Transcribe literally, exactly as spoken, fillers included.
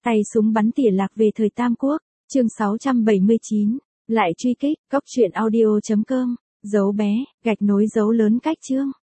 Tay súng bắn tỉa lạc về thời Tam Quốc, chương sáu trăm bảy mươi chín, lại truy kích, cóc truyện audio chấm com, dấu bé, gạch nối dấu lớn cách chương.